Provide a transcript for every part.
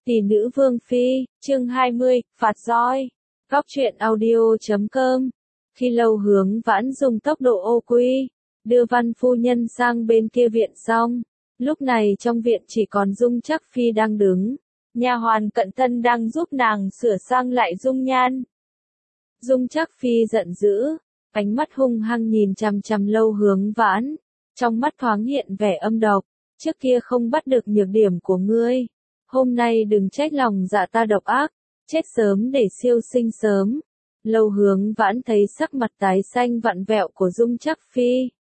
Tỷ nữ Vương Phi, chương 20, phạt roi. Góc truyện audio.com. Khi Lâu Hướng Vãn dùng tốc độ ô quy, đưa Văn phu nhân sang bên kia viện xong, lúc này trong viện chỉ còn Dung Trắc Phi đang đứng, nha hoàn cận thân đang giúp nàng sửa sang lại dung nhan. Dung Trắc Phi giận dữ, ánh mắt hung hăng nhìn chằm chằm Lâu Hướng Vãn, trong mắt thoáng hiện vẻ âm độc, trước kia không bắt được nhược điểm của ngươi. Hôm nay đừng trách lòng dạ ta độc ác, chết sớm để siêu sinh sớm. Lâu Hướng Vãn thấy sắc mặt tái xanh vặn vẹo của Dung Trắc Phi.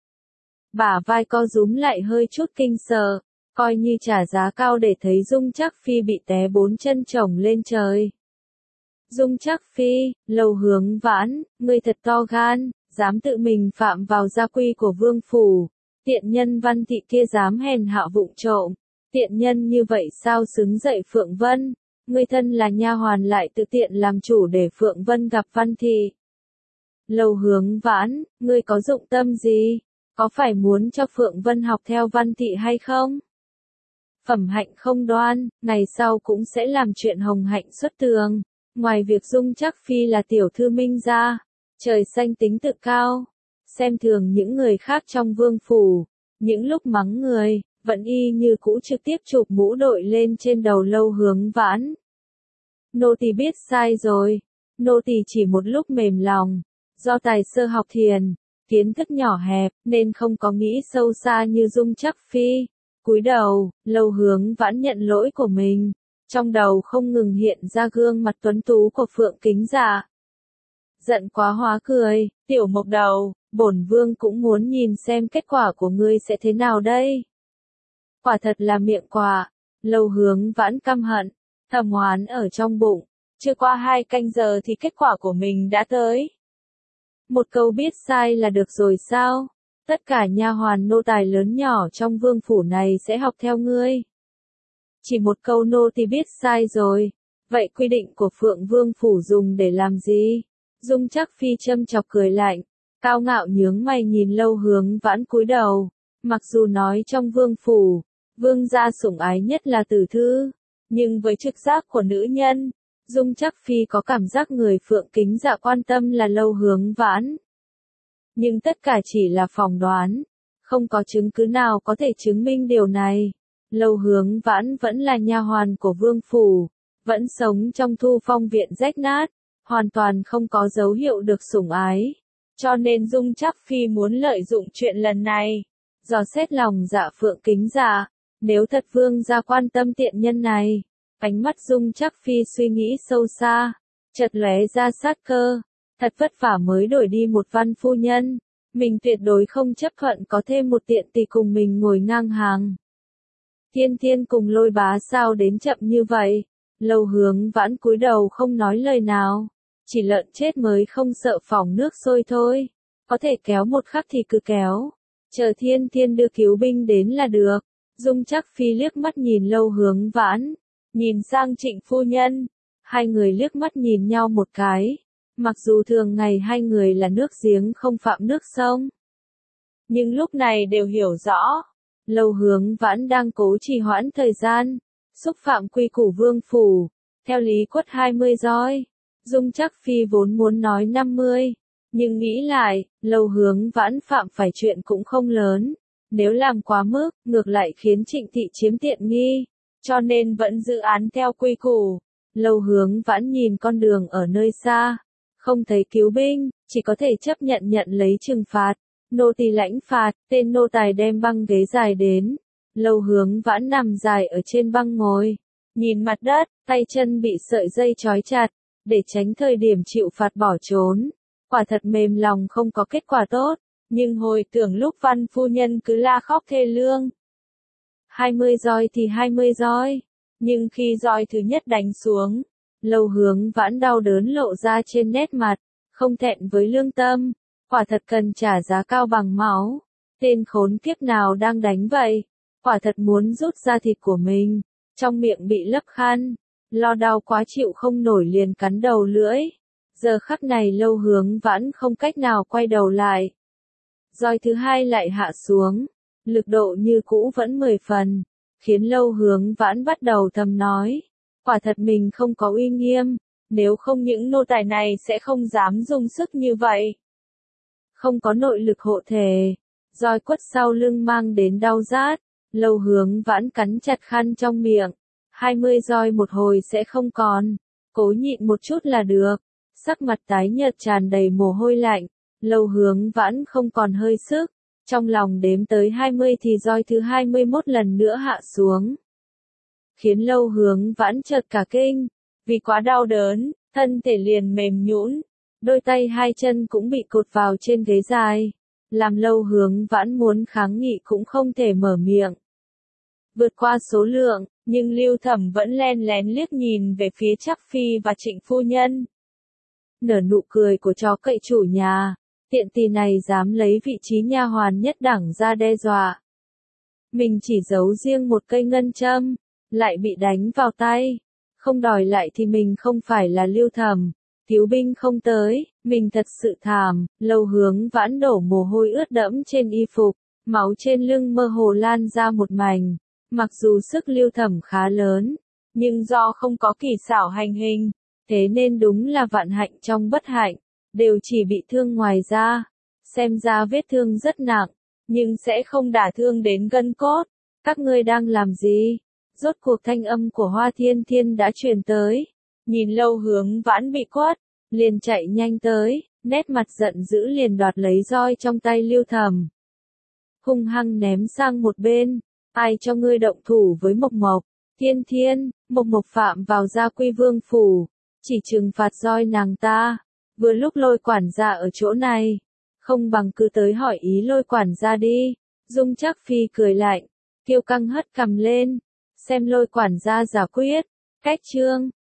Bả vai co rúm lại hơi chút kinh sợ, coi như trả giá cao để thấy Dung Trắc Phi bị té bốn chân chồng lên trời. Dung Trắc Phi, Lâu Hướng Vãn, ngươi thật to gan, dám tự mình phạm vào gia quy của vương phủ, tiện nhân Văn thị kia dám hèn hạ vụng trộm. Tiện nhân như vậy sao xứng dậy Phượng Vân, ngươi thân là nha hoàn lại tự tiện làm chủ để Phượng Vân gặp Văn thị. Lâu Hướng Vãn, ngươi có dụng tâm gì? Có phải muốn cho Phượng Vân học theo Văn thị hay không? Phẩm hạnh không đoan, ngày sau cũng sẽ làm chuyện hồng hạnh xuất tường. Ngoài việc Dung Trắc Phi là tiểu thư Minh gia, trời xanh tính tự cao, xem thường những người khác trong vương phủ, những lúc mắng người, vẫn y như cũ trực tiếp chụp mũ đội lên trên đầu Lâu Hướng Vãn. Nô tỳ biết sai rồi, nô tỳ chỉ một lúc mềm lòng, do tài sơ học thiền, kiến thức nhỏ hẹp, nên không có nghĩ sâu xa như Dung Trắc Phi. Cúi đầu, Lâu Hướng Vãn nhận lỗi của mình, trong đầu không ngừng hiện ra gương mặt tuấn tú của Phượng Kính Dạ. Giận quá hóa cười, tiểu mộc đầu, bổn vương cũng muốn nhìn xem kết quả của ngươi sẽ thế nào đây. Quả thật là miệng quả. Lâu Hướng Vãn căm hận, thầm oán ở trong bụng, chưa qua 2 canh giờ thì kết quả của mình đã tới. Một câu biết sai là được rồi sao? Tất cả nha hoàn nô tài lớn nhỏ trong vương phủ này sẽ học theo ngươi. Chỉ một câu nô tỳ biết sai rồi, vậy quy định của Phượng Vương phủ dùng để làm gì? Dung Trắc Phi châm chọc cười lạnh, cao ngạo nhướng mày nhìn Lâu Hướng Vãn cúi đầu, mặc dù nói trong vương phủ, vương gia sủng ái nhất là tử thư, nhưng với trực giác của nữ nhân, Dung Trắc Phi có cảm giác người Phượng Kính Dạ quan tâm là Lâu Hướng Vãn. Nhưng tất cả chỉ là phỏng đoán, không có chứng cứ nào có thể chứng minh điều này. Lâu Hướng Vãn vẫn là nha hoàn của vương phủ, vẫn sống trong Thu Phong viện rách nát, hoàn toàn không có dấu hiệu được sủng ái. Cho nên Dung Trắc Phi muốn lợi dụng chuyện lần này, dò xét lòng dạ Phượng Kính Dạ. Nếu thật vương gia quan tâm tiện nhân này, ánh mắt Dung Trắc Phi suy nghĩ sâu xa, chợt lóe ra sát cơ, thật vất vả mới đổi đi một Văn phu nhân, mình tuyệt đối không chấp thuận có thêm một tiện tỳ cùng mình ngồi ngang hàng. Thiên Thiên cùng Lôi Bá sao đến chậm như vậy? Lâu Hướng Vãn cúi đầu không nói lời nào, chỉ lợn chết mới không sợ phỏng nước sôi thôi, có thể kéo một khắc thì cứ kéo, chờ Thiên Thiên đưa cứu binh đến là được. Dung Trắc Phi liếc mắt nhìn Lâu Hướng Vãn, nhìn sang Trịnh phu nhân, hai người liếc mắt nhìn nhau một cái, mặc dù thường ngày hai người là nước giếng không phạm nước sông, nhưng lúc này đều hiểu rõ, Lâu Hướng Vãn đang cố trì hoãn thời gian, xúc phạm quy củ vương phủ, theo lý quất 20 roi. Dung Trắc Phi vốn muốn nói 50, nhưng nghĩ lại, Lâu Hướng Vãn phạm phải chuyện cũng không lớn. Nếu làm quá mức, ngược lại khiến Trịnh thị chiếm tiện nghi, cho nên vẫn giữ án theo quy củ. Lâu Hướng Vãn nhìn con đường ở nơi xa, không thấy cứu binh, chỉ có thể chấp nhận nhận lấy trừng phạt. Nô tỳ lãnh phạt, tên nô tài đem băng ghế dài đến. Lâu Hướng Vãn nằm dài ở trên băng ngồi, nhìn mặt đất, tay chân bị sợi dây trói chặt, để tránh thời điểm chịu phạt bỏ trốn. Quả thật mềm lòng không có kết quả tốt. Nhưng hồi tưởng lúc Văn phu nhân cứ la khóc thê lương. 20 roi thì 20 roi. Nhưng khi roi thứ nhất đánh xuống, Lâu Hướng Vãn đau đớn lộ ra trên nét mặt, không thẹn với lương tâm. Quả thật cần trả giá cao bằng máu. Tên khốn kiếp nào đang đánh vậy? Quả thật muốn rút ra thịt của mình. Trong miệng bị lấp khăn. Lo đau quá chịu không nổi liền cắn đầu lưỡi. Giờ khắc này Lâu Hướng Vãn không cách nào quay đầu lại. Roi thứ hai lại hạ xuống, lực độ như cũ vẫn 10 phần, khiến Lâu Hướng Vãn bắt đầu thầm nói, Quả thật mình không có uy nghiêm, nếu không những nô tài này sẽ không dám dùng sức như vậy. Không có nội lực hộ thể, roi quất sau lưng mang đến đau rát, Lâu Hướng Vãn cắn chặt khăn trong miệng, 20 roi một hồi sẽ không còn, cố nhịn một chút là được. Sắc mặt tái nhợt tràn đầy mồ hôi lạnh, Lâu Hướng Vãn không còn hơi sức, trong lòng đếm tới 20 thì roi thứ 21 lần nữa hạ xuống. Khiến Lâu Hướng Vãn chợt cả kinh, vì quá đau đớn, thân thể liền mềm nhũn, đôi tay hai chân cũng bị cột vào trên ghế dài, làm Lâu Hướng Vãn muốn kháng nghị cũng không thể mở miệng. Vượt qua số lượng, nhưng Lưu Thẩm vẫn len lén liếc nhìn về phía Trác Phi và Trịnh phu nhân. Nở nụ cười của chó cậy chủ nhà, tiện tỳ này dám lấy vị trí nha hoàn nhất đẳng ra đe dọa. Mình chỉ giấu riêng một cây ngân châm, lại bị đánh vào tay, không đòi lại thì mình không phải là Lưu Thẩm, cứu binh không tới, mình thật sự thảm. Lâu Hướng Vãn đổ mồ hôi ướt đẫm trên y phục, máu trên lưng mơ hồ lan ra một mảnh. Mặc dù sức Lưu Thẩm khá lớn, nhưng do không có kỳ xảo hành hình, thế nên đúng là vạn hạnh trong bất hạnh, đều chỉ bị thương ngoài da. Xem ra vết thương rất nặng, nhưng sẽ không đả thương đến gân cốt. Các ngươi đang làm gì? Rốt cuộc thanh âm của Hoa Thiên Thiên đã truyền tới. Nhìn Lâu Hướng Vãn bị quất, liền chạy nhanh tới, nét mặt giận dữ liền đoạt lấy roi trong tay Lưu Thẩm, hung hăng ném sang một bên. Ai cho ngươi động thủ với Mộc Mộc? Thiên Thiên, Mộc Mộc phạm vào Gia Quy Vương phủ, chỉ trừng phạt roi nàng ta. Vừa lúc Lôi quản gia ở chỗ này, không bằng cứ tới hỏi ý Lôi quản gia đi. Dung Trác Phi cười lạnh, kiêu căng hất cằm lên, xem Lôi quản gia giả quyết. Cách chương